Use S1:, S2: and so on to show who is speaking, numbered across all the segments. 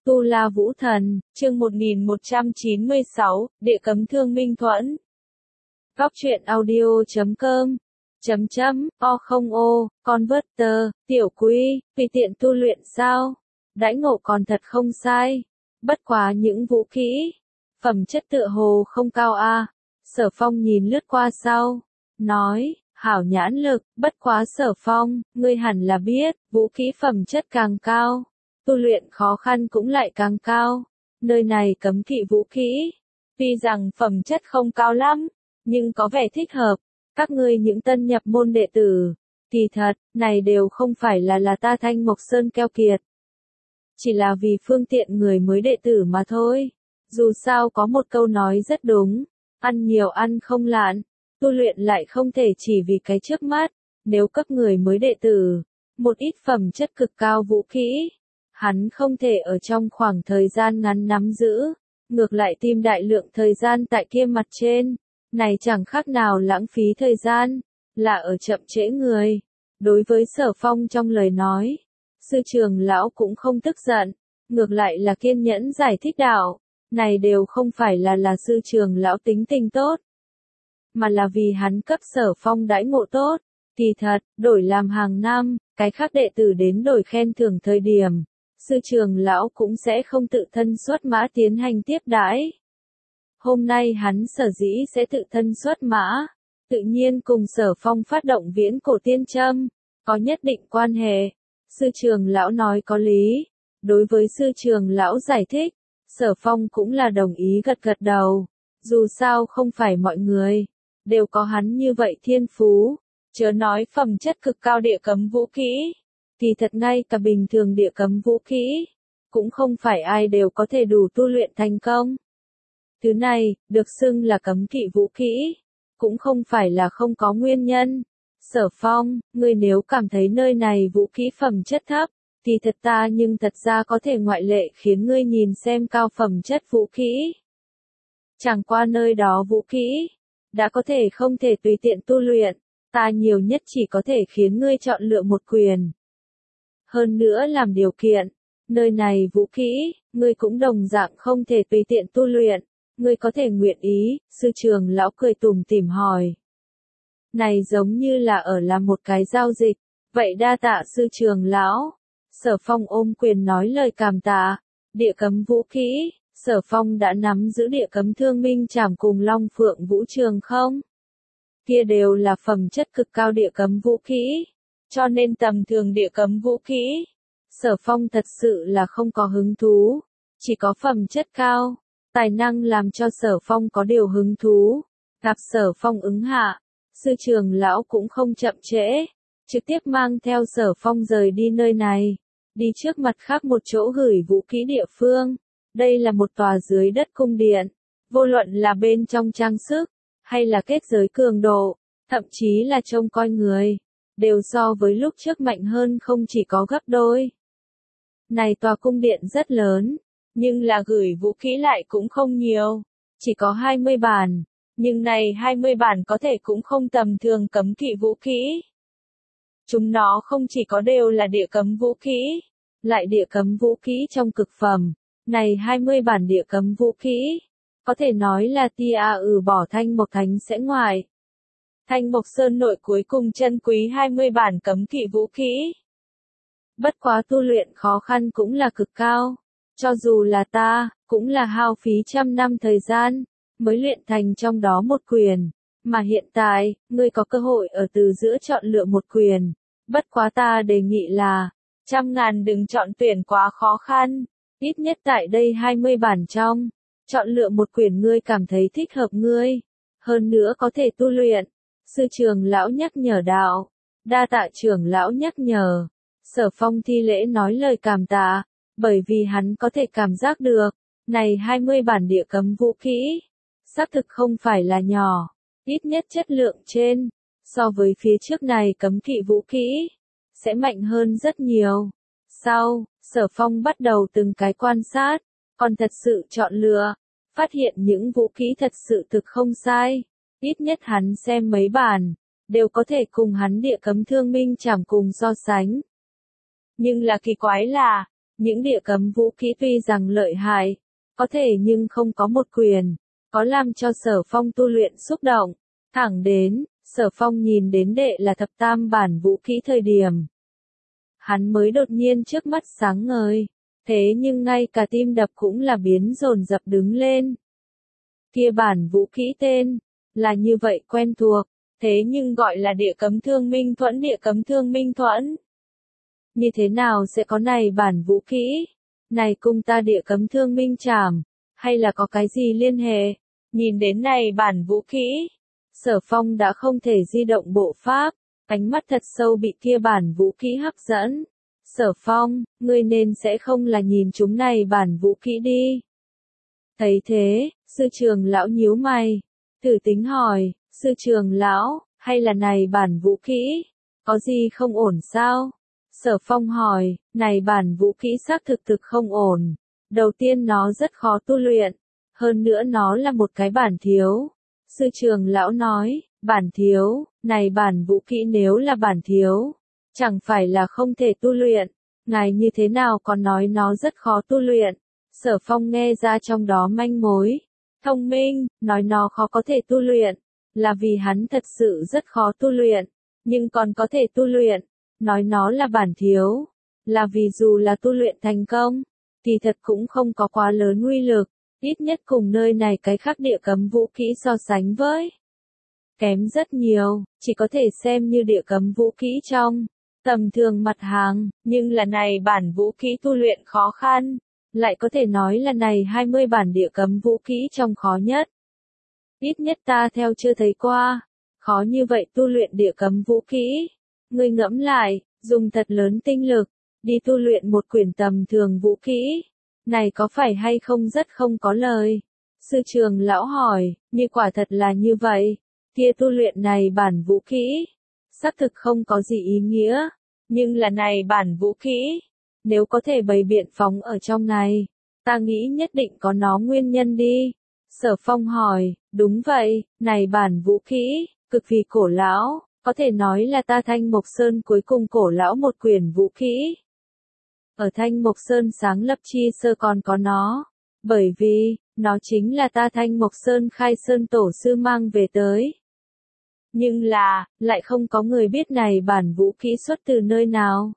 S1: Tu La Vũ Thần, chương 1196, Địa Cấm Thương Minh Thuẫn. Góc truyện audio.com Converter, tiểu quy, tùy tiện tu luyện sao? Đãi ngộ còn thật không sai. Bất quá những vũ khí, phẩm chất tựa hồ không cao a. Sở Phong nhìn lướt qua sau, nói, hảo nhãn lực, bất quá Sở Phong, ngươi hẳn là biết, vũ khí phẩm chất càng cao, tu luyện khó khăn cũng lại càng cao. Nơi này cấm kỵ vũ khí, tuy rằng phẩm chất không cao lắm, nhưng có vẻ thích hợp. Các ngươi những tân nhập môn đệ tử, kỳ thật, này đều không phải là ta Thanh Mộc Sơn keo kiệt. Chỉ là vì phương tiện người mới đệ tử mà thôi. Dù sao có một câu nói rất đúng, ăn nhiều ăn không lạn, tu luyện lại không thể chỉ vì cái trước mắt. Nếu cấp người mới đệ tử, một ít phẩm chất cực cao vũ khí, hắn không thể ở trong khoảng thời gian ngắn nắm giữ, ngược lại tìm đại lượng thời gian tại kia mặt trên. Này chẳng khác nào lãng phí thời gian, là ở chậm trễ người. Đối với Sở Phong trong lời nói, sư trưởng lão cũng không tức giận, ngược lại là kiên nhẫn giải thích đạo, này đều không phải là sư trưởng lão tính tình tốt, mà là vì hắn cấp Sở Phong đãi ngộ tốt. Kỳ thật, đổi làm hàng năm, cái khác đệ tử đến đổi khen thưởng thời điểm, sư trưởng lão cũng sẽ không tự thân xuất mã tiến hành tiếp đãi. Hôm nay hắn sở dĩ sẽ tự thân xuất mã, tự nhiên cùng Sở Phong phát động viễn cổ tiên châm, có nhất định quan hệ. Sư trưởng lão nói có lý, đối với sư trưởng lão giải thích, Sở Phong cũng là đồng ý gật gật đầu. Dù sao không phải mọi người đều có hắn như vậy thiên phú, chớ nói phẩm chất cực cao địa cấm vũ khí, thì thật ngay cả bình thường địa cấm vũ khí, cũng không phải ai đều có thể đủ tu luyện thành công. Thứ này, được xưng là cấm kỵ vũ khí, cũng không phải là không có nguyên nhân. Sở Phong, ngươi nếu cảm thấy nơi này vũ khí phẩm chất thấp, thì thật ta nhưng thật ra có thể ngoại lệ khiến ngươi nhìn xem cao phẩm chất vũ khí. Chẳng qua nơi đó vũ khí, đã có thể không thể tùy tiện tu luyện, ta nhiều nhất chỉ có thể khiến ngươi chọn lựa một quyền. Hơn nữa làm điều kiện, nơi này vũ khí, ngươi cũng đồng dạng không thể tùy tiện tu luyện. Ngươi có thể nguyện ý, sư trưởng lão cười tủm tỉm hỏi. Này giống như là ở làm một cái giao dịch, vậy đa tạ sư trưởng lão. Sở Phong ôm quyền nói lời cảm tạ. Địa cấm vũ khí, Sở Phong đã nắm giữ địa cấm thương minh trảm cùng Long Phượng Vũ Trường không? Kia đều là phẩm chất cực cao địa cấm vũ khí, cho nên tầm thường địa cấm vũ khí, Sở Phong thật sự là không có hứng thú, chỉ có phẩm chất cao. Tài năng làm cho Sở Phong có điều hứng thú. Gặp Sở Phong ứng hạ, sư trưởng lão cũng không chậm trễ, trực tiếp mang theo Sở Phong rời đi nơi này, đi trước mặt khác một chỗ gửi vũ khí địa phương. Đây là một tòa dưới đất cung điện, vô luận là bên trong trang sức, hay là kết giới cường độ, thậm chí là trông coi người, đều so với lúc trước mạnh hơn không chỉ có gấp đôi. Này tòa cung điện rất lớn, nhưng là gửi vũ khí lại cũng không nhiều, chỉ có 20 bản, nhưng này 20 bản có thể cũng không tầm thường cấm kỵ vũ khí. Chúng nó không chỉ có đều là địa cấm vũ khí, lại địa cấm vũ khí trong cực phẩm. Này 20 bản địa cấm vũ khí, có thể nói là tia bỏ Thanh Mộc Thánh sẽ ngoại. Thanh Mộc Sơn nội cuối cùng chân quý 20 bản cấm kỵ vũ khí. Bất quá tu luyện khó khăn cũng là cực cao. Cho dù là ta, cũng là hao phí trăm năm thời gian, mới luyện thành trong đó một quyền. Mà hiện tại, ngươi có cơ hội ở từ giữa chọn lựa một quyền. Bất quá ta đề nghị là, 100.000 đừng chọn tuyển quá khó khăn. Ít nhất tại đây 20 bản trong, chọn lựa một quyền ngươi cảm thấy thích hợp ngươi. Hơn nữa có thể tu luyện. Sư trưởng lão nhắc nhở đạo. Đa tạ trưởng lão nhắc nhở. Sở Phong thi lễ nói lời cảm tạ. Bởi vì hắn có thể cảm giác được, này 20 bản địa cấm vũ khí, xác thực không phải là nhỏ, ít nhất chất lượng trên, so với phía trước này cấm kỵ vũ khí, sẽ mạnh hơn rất nhiều. Sau, Sở Phong bắt đầu từng cái quan sát, còn thật sự chọn lựa, phát hiện những vũ khí thật sự thực không sai, ít nhất hắn xem mấy bản, đều có thể cùng hắn địa cấm thương minh trảm cùng so sánh. Nhưng là kỳ quái là, Những địa cấm vũ khí tuy rằng lợi hại, có thể nhưng không có một quyền, có làm cho Sở Phong tu luyện xúc động. Thẳng đến, Sở Phong nhìn đến đệ là thập tam bản vũ khí thời điểm. Hắn mới đột nhiên trước mắt sáng ngời, thế nhưng ngay cả tim đập cũng là biến dồn dập đứng lên. Kia bản vũ khí tên, là như vậy quen thuộc, thế nhưng gọi là địa cấm thương minh thuẫn, địa cấm thương minh thuẫn. Như thế nào sẽ có này bản vũ khí? Này cùng ta địa cấm thương minh trảm, hay là có cái gì liên hệ? Nhìn đến này bản vũ khí, Sở Phong đã không thể di động bộ pháp, ánh mắt thật sâu bị kia bản vũ khí hấp dẫn. Sở Phong, ngươi nên sẽ không là nhìn chúng này bản vũ khí đi. Thấy thế, sư trường lão nhíu mày, thử tính hỏi, sư trường lão, hay là này bản vũ khí, có gì không ổn sao? Sở Phong hỏi, này bản vũ khí xác thực không ổn. Đầu tiên nó rất khó tu luyện, hơn nữa nó là một cái bản thiếu. Sư trường lão nói, bản thiếu, này bản vũ khí nếu là bản thiếu, chẳng phải là không thể tu luyện, ngài như thế nào còn nói nó rất khó tu luyện. Sở Phong nghe ra trong đó manh mối, thông minh, nói nó khó có thể tu luyện, là vì hắn thật sự rất khó tu luyện, nhưng còn có thể tu luyện, nói nó là bản thiếu, là vì dù là tu luyện thành công, thì thật cũng không có quá lớn uy lực, ít nhất cùng nơi này cái khác địa cấm vũ khí so sánh với. Kém rất nhiều, chỉ có thể xem như địa cấm vũ khí trong tầm thường mặt hàng, nhưng là này bản vũ khí tu luyện khó khăn, lại có thể nói là này 20 bản địa cấm vũ khí trong khó nhất. Ít nhất ta theo chưa thấy qua, khó như vậy tu luyện địa cấm vũ khí. Ngươi ngẫm lại, dùng thật lớn tinh lực, đi tu luyện một quyển tầm thường vũ khí, này có phải hay không rất không có lời. Sư trường lão hỏi, như quả thật là như vậy, kia tu luyện này bản vũ khí, xác thực không có gì ý nghĩa, nhưng là này bản vũ khí, nếu có thể bày biện phóng ở trong này, ta nghĩ nhất định có nó nguyên nhân đi. Sở Phong hỏi, đúng vậy, này bản vũ khí, cực kỳ cổ lão, có thể nói là ta Thanh Mộc Sơn cuối cùng cổ lão một quyển vũ khí. Ở Thanh Mộc Sơn sáng lập chi sơ còn có nó, bởi vì, nó chính là ta Thanh Mộc Sơn khai sơn tổ sư mang về tới. Nhưng là, lại không có người biết này bản vũ khí xuất từ nơi nào.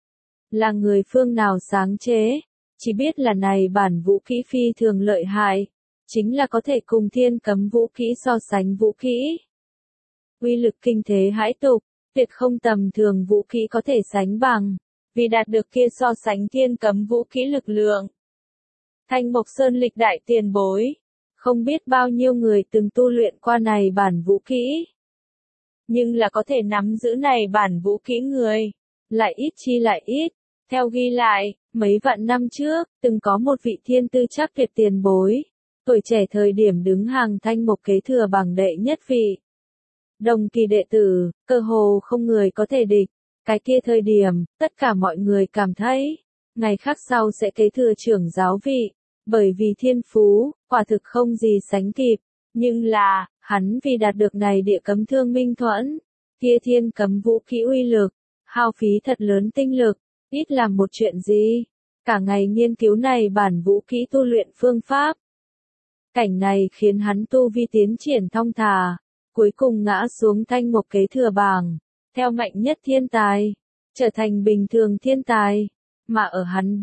S1: Là người phương nào sáng chế, chỉ biết là này bản vũ khí phi thường lợi hại, chính là có thể cùng thiên cấm vũ khí so sánh vũ khí. Uy lực kinh thế hãi tục, tuyệt không tầm thường vũ khí có thể sánh bằng, vì đạt được kia so sánh thiên cấm vũ khí lực lượng. Thanh Mộc Sơn lịch đại tiền bối, không biết bao nhiêu người từng tu luyện qua này bản vũ khí. Nhưng là có thể nắm giữ này bản vũ khí người, lại ít chi lại ít. Theo ghi lại, mấy vạn năm trước, từng có một vị thiên tư chắc tuyệt tiền bối, tuổi trẻ thời điểm đứng hàng Thanh Mộc kế thừa bằng đệ nhất vị. Đồng kỳ đệ tử, cơ hồ không người có thể địch. Cái kia thời điểm, tất cả mọi người cảm thấy, ngày khác sau sẽ kế thừa trưởng giáo vị, bởi vì thiên phú, quả thực không gì sánh kịp. Nhưng là, hắn vì đạt được này địa cấm thương minh thuẫn, kia thiên cấm vũ khí uy lực, hao phí thật lớn tinh lực, ít làm một chuyện gì, cả ngày nghiên cứu này bản vũ khí tu luyện phương pháp. Cảnh này khiến hắn tu vi tiến triển thong thả, cuối cùng ngã xuống Thanh Mộc kế thừa bảng, theo mạnh nhất thiên tài, trở thành bình thường thiên tài, mà ở hắn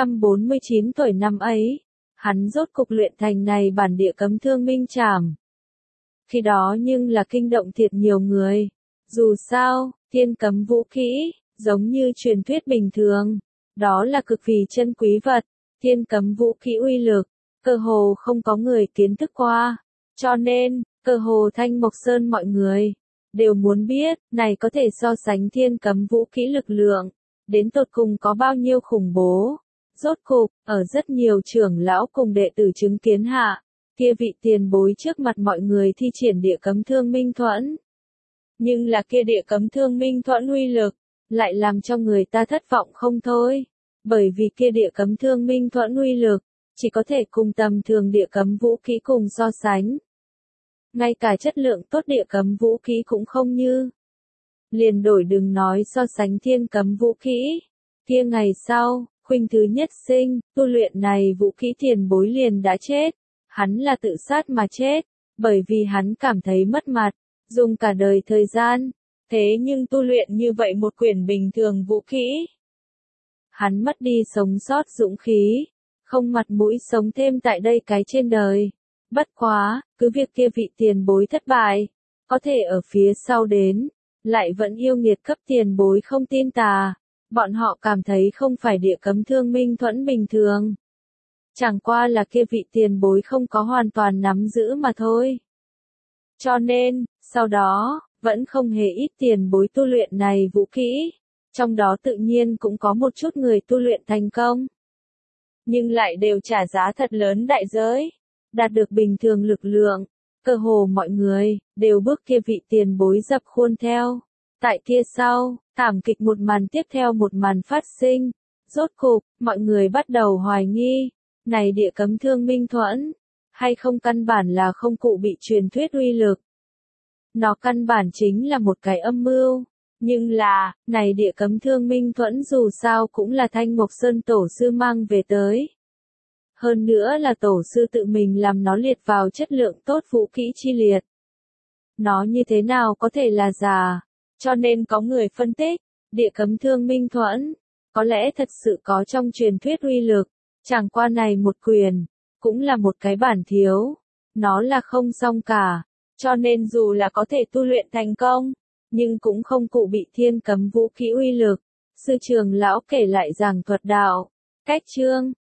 S1: 449 tuổi năm ấy, hắn rốt cục luyện thành này bản địa cấm thương minh trảm. Khi đó nhưng là kinh động thiệt nhiều người, dù sao, thiên cấm vũ khí, giống như truyền thuyết bình thường, đó là cực kỳ chân quý vật, thiên cấm vũ khí uy lực, cơ hồ không có người kiến thức qua, cho nên, cơ hồ Thanh Mộc Sơn mọi người đều muốn biết, này có thể so sánh thiên cấm vũ khí lực lượng, đến tột cùng có bao nhiêu khủng bố. Rốt cục, ở rất nhiều trưởng lão cùng đệ tử chứng kiến hạ, kia vị tiền bối trước mặt mọi người thi triển địa cấm thương minh thuẫn. Nhưng là kia địa cấm thương minh thuẫn uy lực, lại làm cho người ta thất vọng không thôi, bởi vì kia địa cấm thương minh thuẫn uy lực, chỉ có thể cùng tầm thường địa cấm vũ khí cùng so sánh. Ngay cả chất lượng tốt địa cấm vũ khí cũng không như. Liền đổi đừng nói so sánh thiên cấm vũ khí. Kia ngày sau, Khuynh thứ nhất sinh, tu luyện này vũ khí tiền bối liền đã chết. Hắn là tự sát mà chết, bởi vì hắn cảm thấy mất mặt, dùng cả đời thời gian. Thế nhưng tu luyện như vậy một quyển bình thường vũ khí. Hắn mất đi sống sót dũng khí, không mặt mũi sống thêm tại đây cái trên đời. Bất quá, cứ việc kia vị tiền bối thất bại, có thể ở phía sau đến, lại vẫn yêu nghiệt cấp tiền bối không tin tà. Bọn họ cảm thấy không phải địa cấm Thương Minh Thuẫn bình thường. Chẳng qua là kia vị tiền bối không có hoàn toàn nắm giữ mà thôi. Cho nên, sau đó, vẫn không hề ít tiền bối tu luyện này vũ kỹ. Trong đó tự nhiên cũng có một chút người tu luyện thành công. Nhưng lại đều trả giá thật lớn đại giới. Đạt được bình thường lực lượng. Cơ hồ mọi người, đều bước kia vị tiền bối dập khuôn theo. Tại kia sau, thảm kịch một màn tiếp theo một màn phát sinh. Rốt cục, mọi người bắt đầu hoài nghi. Này địa cấm Thương Minh Thuẫn, hay không căn bản là không cụ bị truyền thuyết uy lực. Nó căn bản chính là một cái âm mưu. Nhưng là, này địa cấm Thương Minh Thuẫn dù sao cũng là Thanh Mộc Sơn tổ sư mang về tới. Hơn nữa là tổ sư tự mình làm nó liệt vào chất lượng tốt vũ kỹ chi liệt. Nó như thế nào có thể là giả? Cho nên có người phân tích, địa cấm Thương Minh Thuẫn, có lẽ thật sự có trong truyền thuyết uy lực. Chẳng qua này một quyền, cũng là một cái bản thiếu. Nó là không xong cả. Cho nên dù là có thể tu luyện thành công, nhưng cũng không cụ bị thiên cấm vũ khí uy lực. Sư trưởng lão kể lại giảng thuật đạo. Cách chương